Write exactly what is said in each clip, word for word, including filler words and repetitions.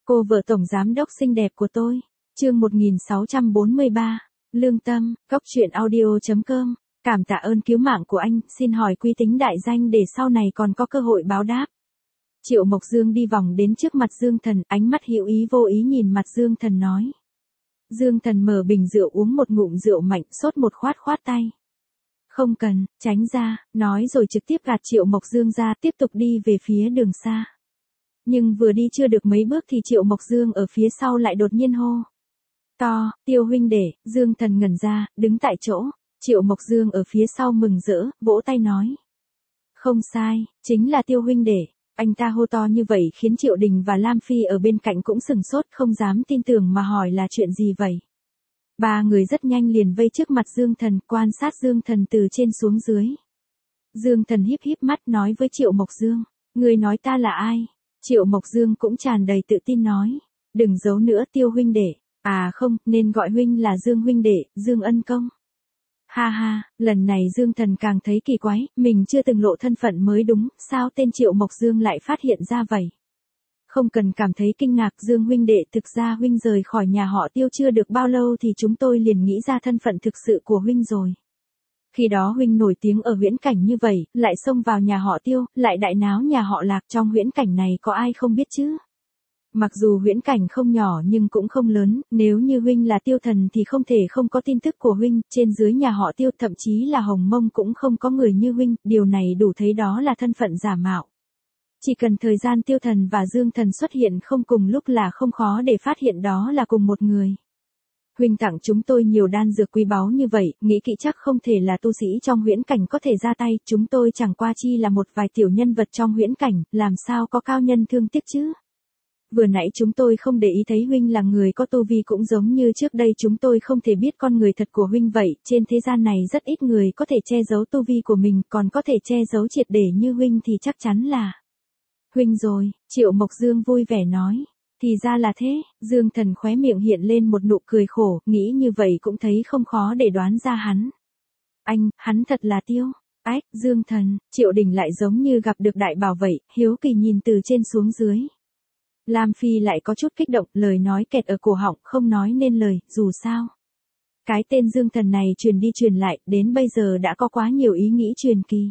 Cô vợ tổng giám đốc xinh đẹp của tôi. Chương một nghìn sáu trăm bốn mươi ba. Lương tâm, cốc truyện audio chấm com. Cảm tạ ơn cứu mạng của anh, xin hỏi quý tính đại danh để sau này còn có cơ hội báo đáp. Triệu Mộc Dương đi vòng đến trước mặt Dương Thần, ánh mắt hữu ý vô ý nhìn mặt Dương Thần nói. Dương Thần mở bình rượu uống một ngụm rượu mạnh, sốt một khoát khoát tay. Không cần, tránh ra, nói rồi trực tiếp gạt Triệu Mộc Dương ra, tiếp tục đi về phía đường xa. Nhưng vừa đi chưa được mấy bước thì Triệu Mộc Dương ở phía sau lại đột nhiên hô. To, Tiêu huynh đệ. Dương Thần ngẩn ra, đứng tại chỗ. Triệu Mộc Dương ở phía sau mừng rỡ, vỗ tay nói. Không sai, chính là Tiêu huynh đệ. Anh ta hô to như vậy khiến Triệu Đình và Lam Phi ở bên cạnh cũng sừng sốt, không dám tin tưởng mà hỏi là chuyện gì vậy. Ba người rất nhanh liền vây trước mặt Dương Thần, quan sát Dương Thần từ trên xuống dưới. Dương Thần híp híp mắt nói với Triệu Mộc Dương. Người nói ta là ai? Triệu Mộc Dương cũng tràn đầy tự tin nói. Đừng giấu nữa Tiêu huynh đệ. À không, nên gọi huynh là Dương huynh đệ, Dương Ân Công. Ha ha, lần này Dương Thần càng thấy kỳ quái, mình chưa từng lộ thân phận mới đúng, sao tên Triệu Mộc Dương lại phát hiện ra vậy? Không cần cảm thấy kinh ngạc Dương huynh đệ, thực ra huynh rời khỏi nhà họ Tiêu chưa được bao lâu thì chúng tôi liền nghĩ ra thân phận thực sự của huynh rồi. Khi đó huynh nổi tiếng ở huyễn cảnh như vậy, lại xông vào nhà họ Tiêu, lại đại náo nhà họ Lạc, trong huyễn cảnh này có ai không biết chứ? Mặc dù huyễn cảnh không nhỏ nhưng cũng không lớn, nếu như huynh là Tiêu Thần thì không thể không có tin tức của huynh, trên dưới nhà họ Tiêu thậm chí là Hồng Mông cũng không có người như huynh, điều này đủ thấy đó là thân phận giả mạo. Chỉ cần thời gian Tiêu Thần và Dương Thần xuất hiện không cùng lúc là không khó để phát hiện đó là cùng một người. Huynh tặng chúng tôi nhiều đan dược quý báu như vậy, nghĩ kỹ chắc không thể là tu sĩ trong huyễn cảnh có thể ra tay, chúng tôi chẳng qua chi là một vài tiểu nhân vật trong huyễn cảnh, làm sao có cao nhân thương tiếc chứ? Vừa nãy chúng tôi không để ý thấy huynh là người có tu vi cũng giống như trước đây chúng tôi không thể biết con người thật của huynh vậy, trên thế gian này rất ít người có thể che giấu tu vi của mình, còn có thể che giấu triệt để như huynh thì chắc chắn là huynh rồi. Triệu Mộc Dương vui vẻ nói. Thì ra là thế. Dương Thần khóe miệng hiện lên một nụ cười khổ, nghĩ như vậy cũng thấy không khó để đoán ra hắn. Anh, hắn thật là Tiêu. Ách, Dương Thần. Triệu Đình lại giống như gặp được đại bảo vậy, hiếu kỳ nhìn từ trên xuống dưới. Lam Phi lại có chút kích động, lời nói kẹt ở cổ họng, không nói nên lời, dù sao. Cái tên Dương Thần này truyền đi truyền lại, đến bây giờ đã có quá nhiều ý nghĩ truyền kỳ.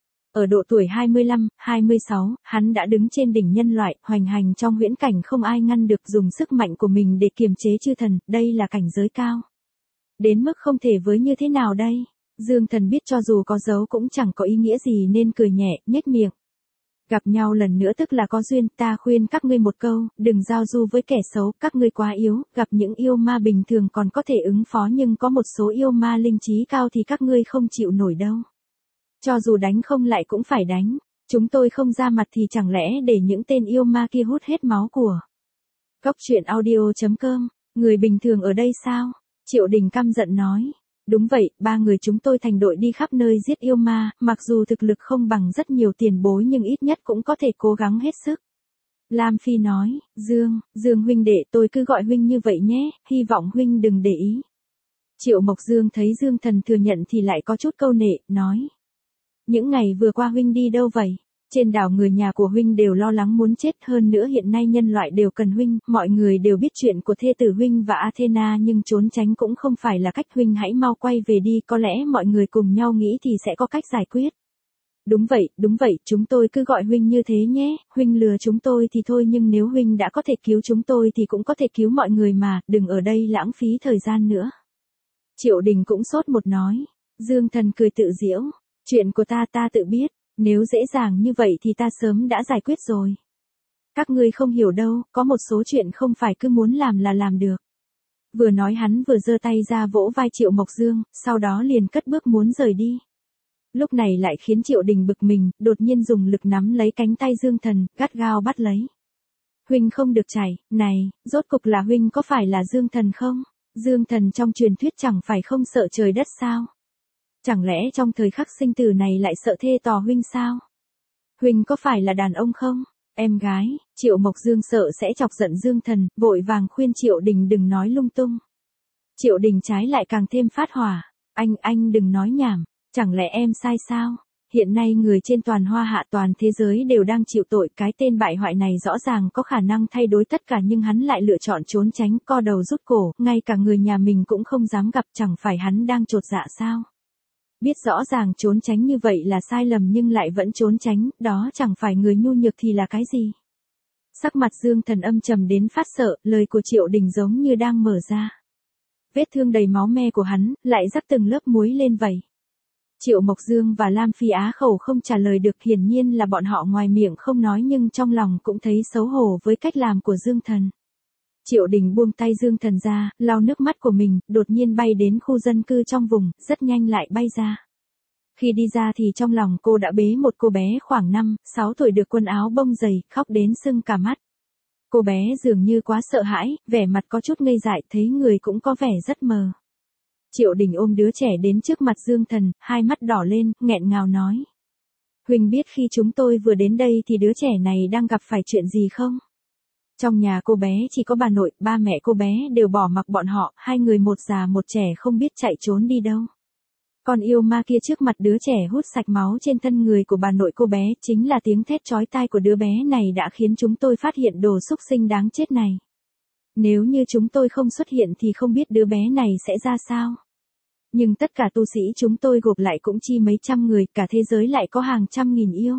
Ở độ tuổi hai mươi lăm, hai mươi sáu, hắn đã đứng trên đỉnh nhân loại, hoành hành trong huyễn cảnh không ai ngăn được, dùng sức mạnh của mình để kiềm chế chư thần, đây là cảnh giới cao. Đến mức không thể với như thế nào đây? Dương Thần biết cho dù có giấu cũng chẳng có ý nghĩa gì nên cười nhẹ, nhếch miệng. Gặp nhau lần nữa tức là có duyên, ta khuyên các ngươi một câu, đừng giao du với kẻ xấu, các ngươi quá yếu, gặp những yêu ma bình thường còn có thể ứng phó nhưng có một số yêu ma linh trí cao thì các ngươi không chịu nổi đâu. Cho dù đánh không lại cũng phải đánh, chúng tôi không ra mặt thì chẳng lẽ để những tên yêu ma kia hút hết máu của. Cốc truyện audio chấm com, người bình thường ở đây sao? Triệu Đình căm giận nói. Đúng vậy, ba người chúng tôi thành đội đi khắp nơi giết yêu ma, mặc dù thực lực không bằng rất nhiều tiền bối nhưng ít nhất cũng có thể cố gắng hết sức. Lam Phi nói, Dương, Dương huynh đệ tôi cứ gọi huynh như vậy nhé, hy vọng huynh đừng để ý. Triệu Mộc Dương thấy Dương Thần thừa nhận thì lại có chút câu nệ, nói. Những ngày vừa qua huynh đi đâu vậy? Trên đảo người nhà của huynh đều lo lắng muốn chết, hơn nữa hiện nay nhân loại đều cần huynh, mọi người đều biết chuyện của thê tử huynh và Athena nhưng trốn tránh cũng không phải là cách, huynh hãy mau quay về đi, có lẽ mọi người cùng nhau nghĩ thì sẽ có cách giải quyết. Đúng vậy, đúng vậy, chúng tôi cứ gọi huynh như thế nhé, huynh lừa chúng tôi thì thôi nhưng nếu huynh đã có thể cứu chúng tôi thì cũng có thể cứu mọi người mà, đừng ở đây lãng phí thời gian nữa. Triệu Đình cũng sốt một nói. Dương Thần cười tự giễu. Chuyện của ta ta tự biết. Nếu dễ dàng như vậy thì ta sớm đã giải quyết rồi. Các ngươi không hiểu đâu, có một số chuyện không phải cứ muốn làm là làm được. Vừa nói hắn vừa giơ tay ra vỗ vai Triệu Mộc Dương, sau đó liền cất bước muốn rời đi. Lúc này lại khiến Triệu Đình bực mình, đột nhiên dùng lực nắm lấy cánh tay Dương Thần, gắt gao bắt lấy. Huynh không được chạy, này, rốt cục là huynh có phải là Dương Thần không? Dương Thần trong truyền thuyết chẳng phải không sợ trời đất sao? Chẳng lẽ trong thời khắc sinh tử này lại sợ thê tò huynh sao? Huynh có phải là đàn ông không? Em gái. Triệu Mộc Dương sợ sẽ chọc giận Dương Thần, vội vàng khuyên Triệu Đình đừng nói lung tung. Triệu Đình trái lại càng thêm phát hỏa. Anh, anh đừng nói nhảm. Chẳng lẽ em sai sao? Hiện nay người trên toàn Hoa Hạ toàn thế giới đều đang chịu tội, cái tên bại hoại này rõ ràng có khả năng thay đổi tất cả nhưng hắn lại lựa chọn trốn tránh, co đầu rút cổ, ngay cả người nhà mình cũng không dám gặp, chẳng phải hắn đang chột dạ sao? Biết rõ ràng trốn tránh như vậy là sai lầm nhưng lại vẫn trốn tránh, đó chẳng phải người nhu nhược thì là cái gì? Sắc mặt Dương Thần âm trầm đến phát sợ, lời của Triệu Đình giống như đang mở ra. Vết thương đầy máu me của hắn, lại rắc từng lớp muối lên vậy. Triệu Mộc Dương và Lam Phi Á khẩu không trả lời được, hiển nhiên là bọn họ ngoài miệng không nói nhưng trong lòng cũng thấy xấu hổ với cách làm của Dương Thần. Triệu Đình buông tay Dương Thần ra, lau nước mắt của mình, đột nhiên bay đến khu dân cư trong vùng, rất nhanh lại bay ra. Khi đi ra thì trong lòng cô đã bế một cô bé khoảng năm, sáu tuổi được quần áo bông dày, khóc đến sưng cả mắt. Cô bé dường như quá sợ hãi, vẻ mặt có chút ngây dại, thấy người cũng có vẻ rất mờ. Triệu Đình ôm đứa trẻ đến trước mặt Dương Thần, hai mắt đỏ lên, nghẹn ngào nói. Huỳnh biết khi chúng tôi vừa đến đây thì đứa trẻ này đang gặp phải chuyện gì không? Trong nhà cô bé chỉ có bà nội, ba mẹ cô bé đều bỏ mặc bọn họ, hai người một già một trẻ không biết chạy trốn đi đâu. Con yêu ma kia trước mặt đứa trẻ hút sạch máu trên thân người của bà nội cô bé, chính là tiếng thét chói tai của đứa bé này đã khiến chúng tôi phát hiện đồ xúc sinh đáng chết này. Nếu như chúng tôi không xuất hiện thì không biết đứa bé này sẽ ra sao. Nhưng tất cả tu sĩ chúng tôi gộp lại cũng chi mấy trăm người, cả thế giới lại có hàng trăm nghìn yêu.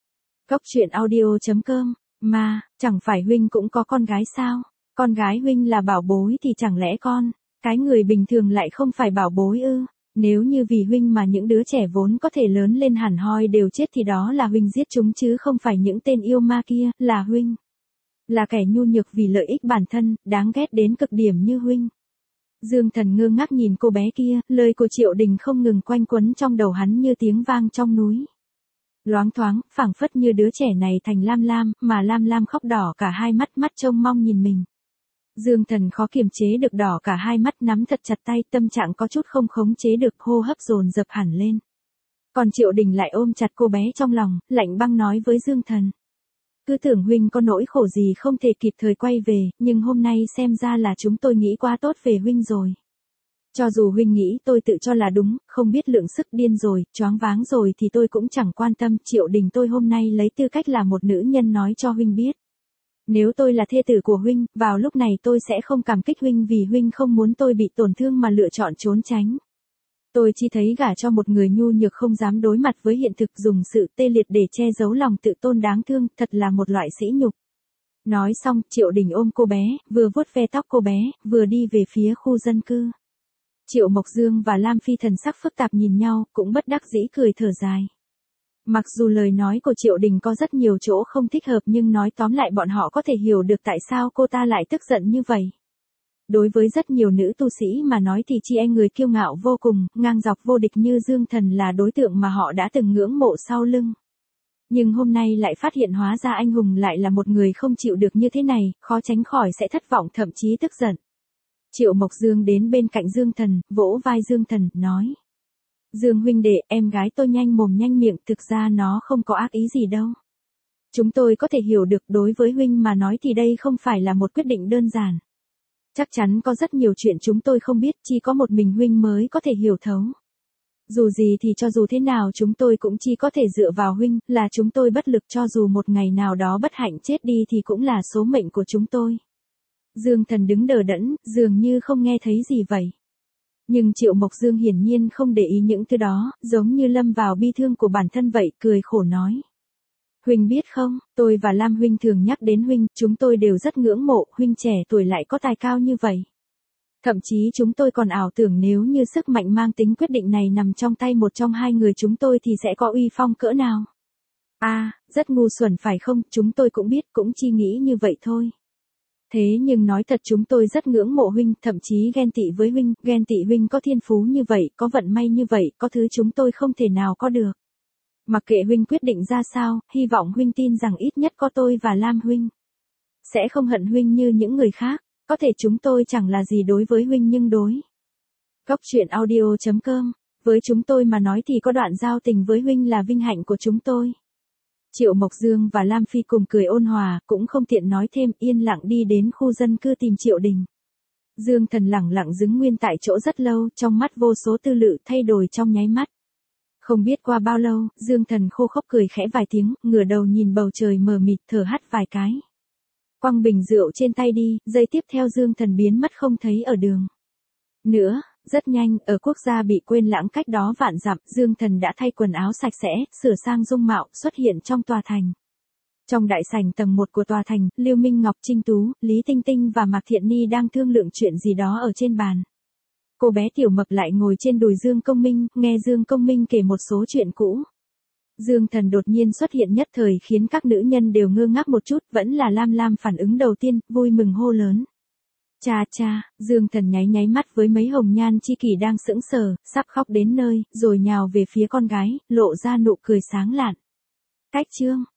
Cốc truyện audio chấm com, mà, chẳng phải huynh cũng có con gái sao? Con gái huynh là bảo bối thì chẳng lẽ con, cái người bình thường lại không phải bảo bối ư? Nếu như vì huynh mà những đứa trẻ vốn có thể lớn lên hẳn hoi đều chết thì đó là huynh giết chúng chứ không phải những tên yêu ma kia, là huynh. Là kẻ nhu nhược vì lợi ích bản thân, đáng ghét đến cực điểm như huynh. Dương Thần ngơ ngác nhìn cô bé kia, lời của Triệu Đình không ngừng quanh quẩn trong đầu hắn như tiếng vang trong núi. Loáng thoáng, phảng phất như đứa trẻ này thành Lam Lam, mà Lam Lam khóc đỏ cả hai mắt, mắt trông mong nhìn mình. Dương Thần khó kiềm chế được đỏ cả hai mắt, nắm thật chặt tay, tâm trạng có chút không khống chế được, hô hấp dồn dập hẳn lên. Còn Triệu Đình lại ôm chặt cô bé trong lòng, lạnh băng nói với Dương Thần. Cứ tưởng huynh có nỗi khổ gì không thể kịp thời quay về, nhưng hôm nay xem ra là chúng tôi nghĩ quá tốt về huynh rồi. Cho dù huynh nghĩ tôi tự cho là đúng, không biết lượng sức, điên rồi, choáng váng rồi thì tôi cũng chẳng quan tâm. Triệu Đình, tôi hôm nay lấy tư cách là một nữ nhân nói cho huynh biết. Nếu tôi là thê tử của huynh, vào lúc này tôi sẽ không cảm kích huynh vì huynh không muốn tôi bị tổn thương mà lựa chọn trốn tránh. Tôi chỉ thấy gả cho một người nhu nhược không dám đối mặt với hiện thực, dùng sự tê liệt để che giấu lòng tự tôn đáng thương, thật là một loại sỉ nhục. Nói xong, Triệu Đình ôm cô bé, vừa vuốt ve tóc cô bé, vừa đi về phía khu dân cư. Triệu Mộc Dương và Lam Phi thần sắc phức tạp nhìn nhau, cũng bất đắc dĩ cười thở dài. Mặc dù lời nói của Triệu Đình có rất nhiều chỗ không thích hợp nhưng nói tóm lại bọn họ có thể hiểu được tại sao cô ta lại tức giận như vậy. Đối với rất nhiều nữ tu sĩ mà nói thì chi e người kiêu ngạo vô cùng, ngang dọc vô địch như Dương Thần là đối tượng mà họ đã từng ngưỡng mộ sau lưng. Nhưng hôm nay lại phát hiện hóa ra anh hùng lại là một người không chịu được như thế này, khó tránh khỏi sẽ thất vọng thậm chí tức giận. Triệu Mộc Dương đến bên cạnh Dương Thần, vỗ vai Dương Thần, nói. Dương huynh đệ, em gái tôi nhanh mồm nhanh miệng, thực ra nó không có ác ý gì đâu. Chúng tôi có thể hiểu được, đối với huynh mà nói thì đây không phải là một quyết định đơn giản. Chắc chắn có rất nhiều chuyện chúng tôi không biết, chỉ có một mình huynh mới có thể hiểu thấu. Dù gì thì cho dù thế nào chúng tôi cũng chỉ có thể dựa vào huynh, là chúng tôi bất lực, cho dù một ngày nào đó bất hạnh chết đi thì cũng là số mệnh của chúng tôi. Dương Thần đứng đờ đẫn, dường như không nghe thấy gì vậy. Nhưng Triệu Mộc Dương hiển nhiên không để ý những thứ đó, giống như lâm vào bi thương của bản thân vậy, cười khổ nói. Huynh biết không, tôi và Lam huynh thường nhắc đến huynh, chúng tôi đều rất ngưỡng mộ, huynh trẻ tuổi lại có tài cao như vậy. Thậm chí chúng tôi còn ảo tưởng nếu như sức mạnh mang tính quyết định này nằm trong tay một trong hai người chúng tôi thì sẽ có uy phong cỡ nào. À, rất ngu xuẩn phải không, chúng tôi cũng biết, cũng chỉ nghĩ như vậy thôi. Thế nhưng nói thật chúng tôi rất ngưỡng mộ huynh, thậm chí ghen tị với huynh, ghen tị huynh có thiên phú như vậy, có vận may như vậy, có thứ chúng tôi không thể nào có được. Mặc kệ huynh quyết định ra sao, hy vọng huynh tin rằng ít nhất có tôi và Lam huynh sẽ không hận huynh như những người khác, có thể chúng tôi chẳng là gì đối với huynh nhưng đối. Cốc truyện audio chấm com, với chúng tôi mà nói thì có đoạn giao tình với huynh là vinh hạnh của chúng tôi. Triệu Mộc Dương và Lam Phi cùng cười ôn hòa, cũng không tiện nói thêm, yên lặng đi đến khu dân cư tìm Triệu Đình. Dương Thần lẳng lặng đứng nguyên tại chỗ rất lâu, trong mắt vô số tư lự thay đổi trong nháy mắt. Không biết qua bao lâu, Dương Thần khô khốc cười khẽ vài tiếng, ngửa đầu nhìn bầu trời mờ mịt thở hắt vài cái. Quăng bình rượu trên tay đi, giây tiếp theo Dương Thần biến mất không thấy ở đường. Nữa, rất nhanh, ở quốc gia bị quên lãng cách đó vạn dặm, Dương Thần đã thay quần áo sạch sẽ, sửa sang dung mạo, xuất hiện trong tòa thành. Trong đại sảnh tầng một của tòa thành, Lưu Minh Ngọc, Trinh Tú, Lý Tinh Tinh và Mạc Thiện Ni đang thương lượng chuyện gì đó ở trên bàn. Cô bé Tiểu Mập lại ngồi trên đùi Dương Công Minh, nghe Dương Công Minh kể một số chuyện cũ. Dương Thần đột nhiên xuất hiện nhất thời khiến các nữ nhân đều ngơ ngác một chút, vẫn là Lam Lam phản ứng đầu tiên, vui mừng hô lớn. Cha cha, Dương Thần nháy nháy mắt với mấy hồng nhan chi kỷ đang sững sờ, sắp khóc đến nơi, rồi nhào về phía con gái, lộ ra nụ cười sáng lạn. Cách chương